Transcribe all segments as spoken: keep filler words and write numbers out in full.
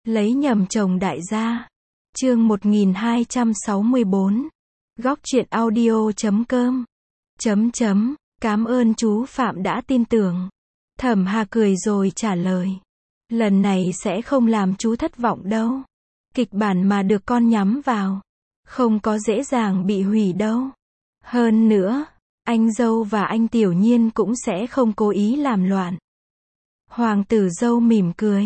Lấy nhầm chồng đại gia. Chương một nghìn hai trăm sáu mươi bốn. Góc truyện audio chấm com. Chấm chấm. Cảm ơn chú Phạm đã tin tưởng. Thẩm Hà cười rồi trả lời. Lần này sẽ không làm chú thất vọng đâu. Kịch bản mà được con nhắm vào, không có dễ dàng bị hủy đâu. Hơn nữa, anh dâu và anh Tiểu Nhiên cũng sẽ không cố ý làm loạn. Hoàng tử dâu mỉm cười.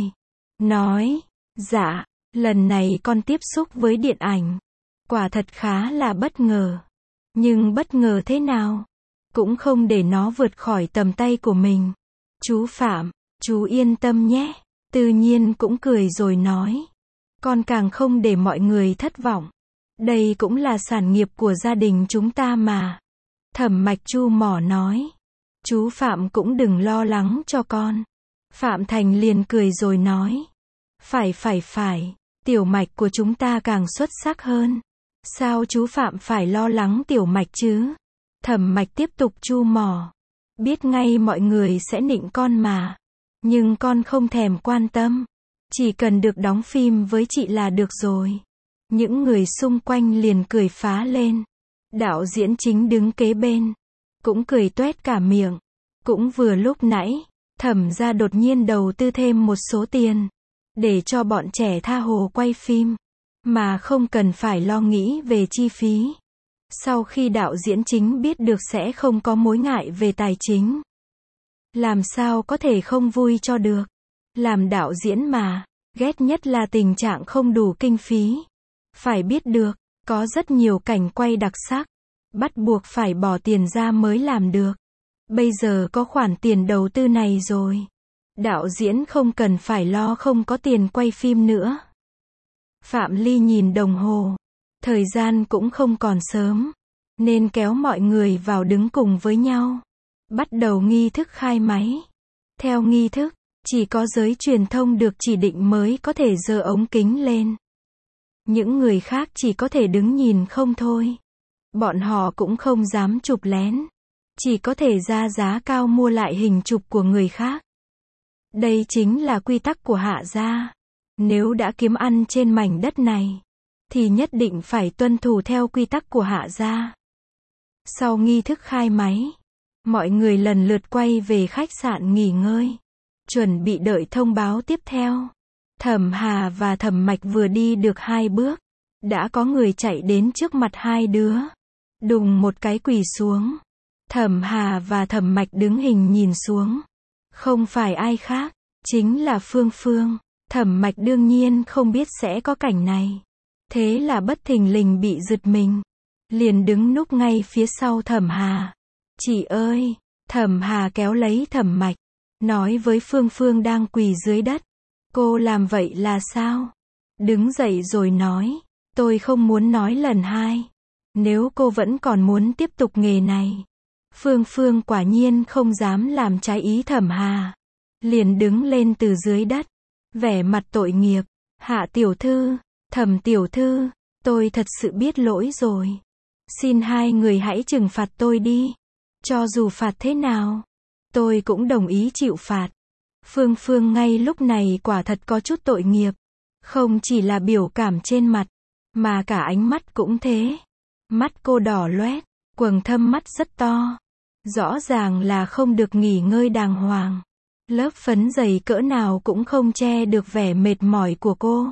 Nói, dạ, lần này con tiếp xúc với điện ảnh. Quả thật khá là bất ngờ. Nhưng bất ngờ thế nào? Cũng không để nó vượt khỏi tầm tay của mình. Chú Phạm, chú yên tâm nhé. Tự nhiên cũng cười rồi nói. Con càng không để mọi người thất vọng. Đây cũng là sản nghiệp của gia đình chúng ta mà. Thẩm Mạch chu mỏ nói. Chú Phạm cũng đừng lo lắng cho con. Phạm Thành liền cười rồi nói. Phải phải phải, tiểu Mạch của chúng ta càng xuất sắc hơn. Sao chú Phạm phải lo lắng tiểu Mạch chứ? Thẩm Mạch tiếp tục chu mỏ. Biết ngay mọi người sẽ nịnh con mà. Nhưng con không thèm quan tâm. Chỉ cần được đóng phim với chị là được rồi. Những người xung quanh liền cười phá lên. Đạo diễn chính đứng kế bên. Cũng cười toét cả miệng. Cũng vừa lúc nãy, Thẩm gia đột nhiên đầu tư thêm một số tiền. Để cho bọn trẻ tha hồ quay phim. Mà không cần phải lo nghĩ về chi phí. Sau khi đạo diễn chính biết được sẽ không có mối ngại về tài chính. Làm sao có thể không vui cho được. Làm đạo diễn mà, ghét nhất là tình trạng không đủ kinh phí. Phải biết được, có rất nhiều cảnh quay đặc sắc. Bắt buộc phải bỏ tiền ra mới làm được. Bây giờ có khoản tiền đầu tư này rồi. Đạo diễn không cần phải lo không có tiền quay phim nữa. Phạm Ly nhìn đồng hồ. Thời gian cũng không còn sớm. Nên kéo mọi người vào đứng cùng với nhau. Bắt đầu nghi thức khai máy. Theo nghi thức, chỉ có giới truyền thông được chỉ định mới có thể giơ ống kính lên. Những người khác chỉ có thể đứng nhìn không thôi. Bọn họ cũng không dám chụp lén. Chỉ có thể ra giá cao mua lại hình chụp của người khác. Đây chính là quy tắc của Hạ gia. Nếu đã kiếm ăn trên mảnh đất này, thì nhất định phải tuân thủ theo quy tắc của Hạ gia. Sau nghi thức khai máy, mọi người lần lượt quay về khách sạn nghỉ ngơi. Chuẩn bị đợi thông báo tiếp theo. Thẩm Hà và Thẩm Mạch vừa đi được hai bước. Đã có người chạy đến trước mặt hai đứa. Đùng một cái quỳ xuống. Thẩm Hà và Thẩm Mạch đứng hình nhìn xuống. Không phải ai khác, chính là Phương Phương. Thẩm Mạch đương nhiên không biết sẽ có cảnh này. Thế là bất thình lình bị giật mình. Liền đứng núp ngay phía sau Thẩm Hà. Chị ơi! Thẩm Hà kéo lấy Thẩm Mạch. Nói với Phương Phương đang quỳ dưới đất. Cô làm vậy là sao? Đứng dậy rồi nói. Tôi không muốn nói lần hai. Nếu cô vẫn còn muốn tiếp tục nghề này. Phương Phương quả nhiên không dám làm trái ý Thẩm Hà. Liền đứng lên từ dưới đất. Vẻ mặt tội nghiệp. Hạ tiểu thư, Thẩm tiểu thư, tôi thật sự biết lỗi rồi. Xin hai người hãy trừng phạt tôi đi. Cho dù phạt thế nào, tôi cũng đồng ý chịu phạt. Phương Phương ngay lúc này quả thật có chút tội nghiệp. Không chỉ là biểu cảm trên mặt, mà cả ánh mắt cũng thế. Mắt cô đỏ loét, quầng thâm mắt rất to. Rõ ràng là không được nghỉ ngơi đàng hoàng. Lớp phấn dày cỡ nào cũng không che được vẻ mệt mỏi của cô.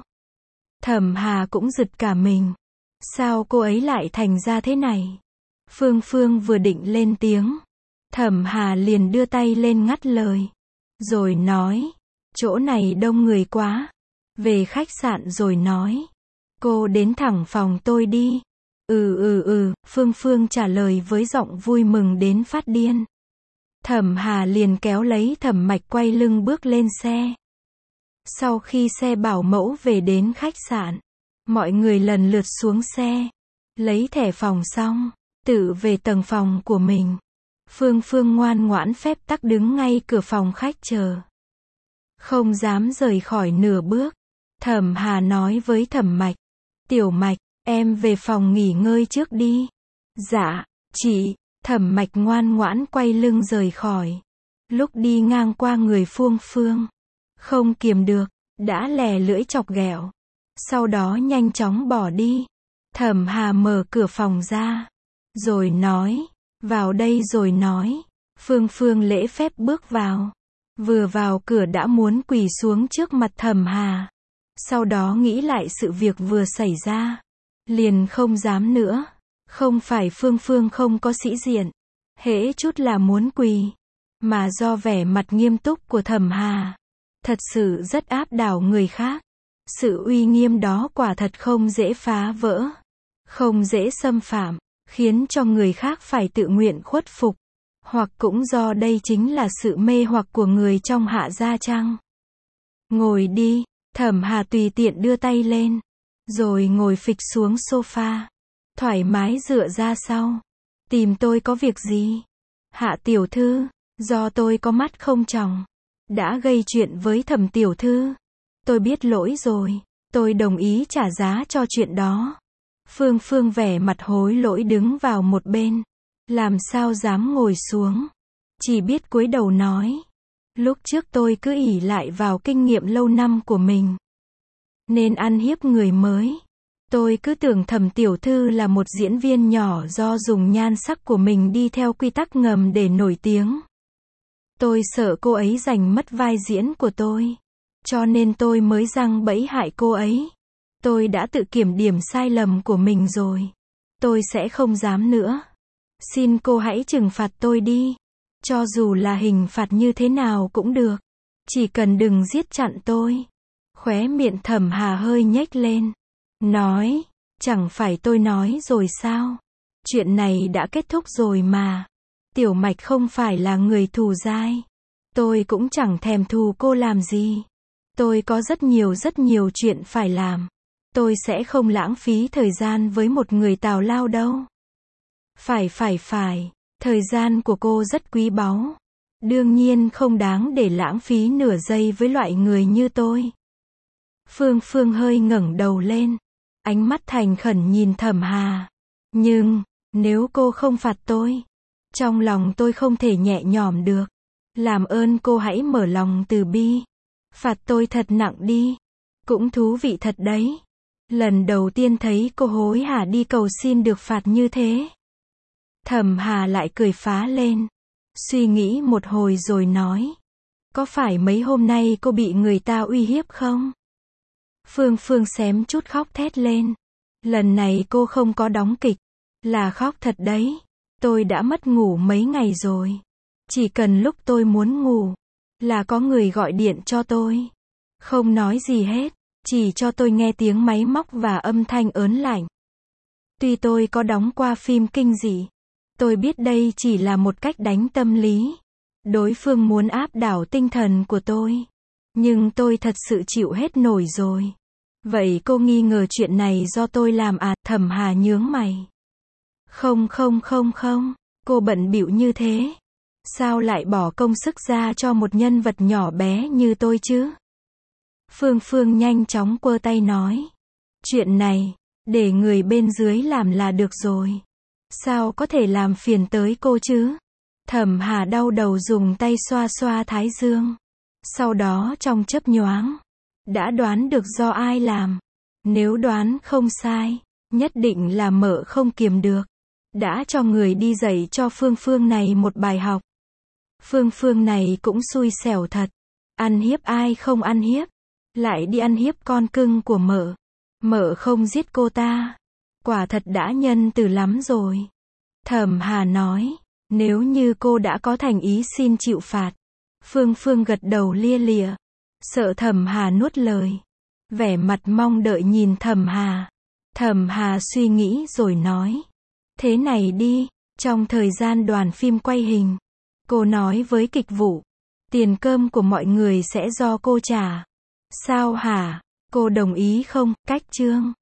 Thẩm Hà cũng giật cả mình. Sao cô ấy lại thành ra thế này? Phương Phương vừa định lên tiếng. Thẩm Hà liền đưa tay lên ngắt lời. Rồi nói. Chỗ này đông người quá. Về khách sạn rồi nói. Cô đến thẳng phòng tôi đi. Ừ ừ ừ, Phương Phương trả lời với giọng vui mừng đến phát điên. Thẩm Hà liền kéo lấy Thẩm Mạch quay lưng bước lên xe. Sau khi xe bảo mẫu về đến khách sạn, mọi người lần lượt xuống xe. Lấy thẻ phòng xong, tự về tầng phòng của mình. Phương Phương ngoan ngoãn phép tắc đứng ngay cửa phòng khách chờ. Không dám rời khỏi nửa bước. Thẩm Hà nói với Thẩm Mạch. Tiểu Mạch, em về phòng nghỉ ngơi trước đi. Dạ, chị. Thẩm Mạch ngoan ngoãn quay lưng rời khỏi. Lúc đi ngang qua người Phương Phương, không kiềm được, đã lè lưỡi chọc ghẹo. Sau đó nhanh chóng bỏ đi. Thẩm Hà mở cửa phòng ra. Rồi nói, vào đây rồi nói. Phương Phương lễ phép bước vào. Vừa vào cửa đã muốn quỳ xuống trước mặt Thẩm Hà. Sau đó nghĩ lại sự việc vừa xảy ra. Liền không dám nữa. Không phải Phương Phương không có sĩ diện. Hễ chút là muốn quỳ. Mà do vẻ mặt nghiêm túc của Thẩm Hà. Thật sự rất áp đảo người khác. Sự uy nghiêm đó quả thật không dễ phá vỡ. Không dễ xâm phạm. Khiến cho người khác phải tự nguyện khuất phục. Hoặc cũng do đây chính là sự mê hoặc của người trong Hạ gia chăng? Ngồi đi. Thẩm Hà tùy tiện đưa tay lên. Rồi ngồi phịch xuống sofa. Thoải mái dựa ra sau. Tìm tôi có việc gì? Hạ tiểu thư, do tôi có mắt không tròng. Đã gây chuyện với Thẩm tiểu thư. Tôi biết lỗi rồi. Tôi đồng ý trả giá cho chuyện đó. Phương Phương vẻ mặt hối lỗi đứng vào một bên. Làm sao dám ngồi xuống. Chỉ biết cúi đầu nói. Lúc trước tôi cứ ỷ lại vào kinh nghiệm lâu năm của mình. Nên ăn hiếp người mới. Tôi cứ tưởng Thẩm tiểu thư là một diễn viên nhỏ do dùng nhan sắc của mình đi theo quy tắc ngầm để nổi tiếng. Tôi sợ cô ấy giành mất vai diễn của tôi. Cho nên tôi mới giăng bẫy hại cô ấy. Tôi đã tự kiểm điểm sai lầm của mình rồi. Tôi sẽ không dám nữa. Xin cô hãy trừng phạt tôi đi. Cho dù là hình phạt như thế nào cũng được. Chỉ cần đừng giết chặn tôi. Khóe miệng Thẩm Hà hơi nhếch lên. Nói, chẳng phải tôi nói rồi sao? Chuyện này đã kết thúc rồi mà. Tiểu Mạch không phải là người thù dai. Tôi cũng chẳng thèm thù cô làm gì. Tôi có rất nhiều rất nhiều chuyện phải làm. Tôi sẽ không lãng phí thời gian với một người tào lao đâu. Phải phải phải, thời gian của cô rất quý báu. Đương nhiên không đáng để lãng phí nửa giây với loại người như tôi. Phương Phương hơi ngẩng đầu lên. Ánh mắt thành khẩn nhìn Thẩm Hà. Nhưng, nếu cô không phạt tôi, trong lòng tôi không thể nhẹ nhõm được. Làm ơn cô hãy mở lòng từ bi. Phạt tôi thật nặng đi. Cũng thú vị thật đấy. Lần đầu tiên thấy cô hối hả đi cầu xin được phạt như thế. Thẩm Hà lại cười phá lên. Suy nghĩ một hồi rồi nói. Có phải mấy hôm nay cô bị người ta uy hiếp không? Phương Phương xém chút khóc thét lên. Lần này cô không có đóng kịch. Là khóc thật đấy. Tôi đã mất ngủ mấy ngày rồi. Chỉ cần lúc tôi muốn ngủ, là có người gọi điện cho tôi. Không nói gì hết. Chỉ cho tôi nghe tiếng máy móc và âm thanh ớn lạnh. Tuy tôi có đóng qua phim kinh dị. Tôi biết đây chỉ là một cách đánh tâm lý. Đối phương muốn áp đảo tinh thần của tôi. Nhưng tôi thật sự chịu hết nổi rồi. Vậy cô nghi ngờ chuyện này do tôi làm à? Thẩm Hà nhướng mày. Không không không không. Cô bận bịu như thế. Sao lại bỏ công sức ra cho một nhân vật nhỏ bé như tôi chứ? Phương Phương nhanh chóng quơ tay nói. Chuyện này, để người bên dưới làm là được rồi. Sao có thể làm phiền tới cô chứ? Thẩm Hà đau đầu dùng tay xoa xoa thái dương. Sau đó trong chớp nhoáng, đã đoán được do ai làm. Nếu đoán không sai, nhất định là mợ không kiềm được. Đã cho người đi dạy cho Phương Phương này một bài học. Phương Phương này cũng xui xẻo thật. Ăn hiếp ai không ăn hiếp. Lại đi ăn hiếp con cưng của mợ. Mợ không giết cô ta. Quả thật đã nhân từ lắm rồi. Thẩm Hà nói. Nếu như cô đã có thành ý xin chịu phạt. Phương Phương gật đầu lia lịa. Sợ Thẩm Hà nuốt lời. Vẻ mặt mong đợi nhìn Thẩm Hà. Thẩm Hà suy nghĩ rồi nói. Thế này đi. Trong thời gian đoàn phim quay hình, cô nói với kịch vụ. Tiền cơm của mọi người sẽ do cô trả. Sao hả? Cô đồng ý không? Cách chương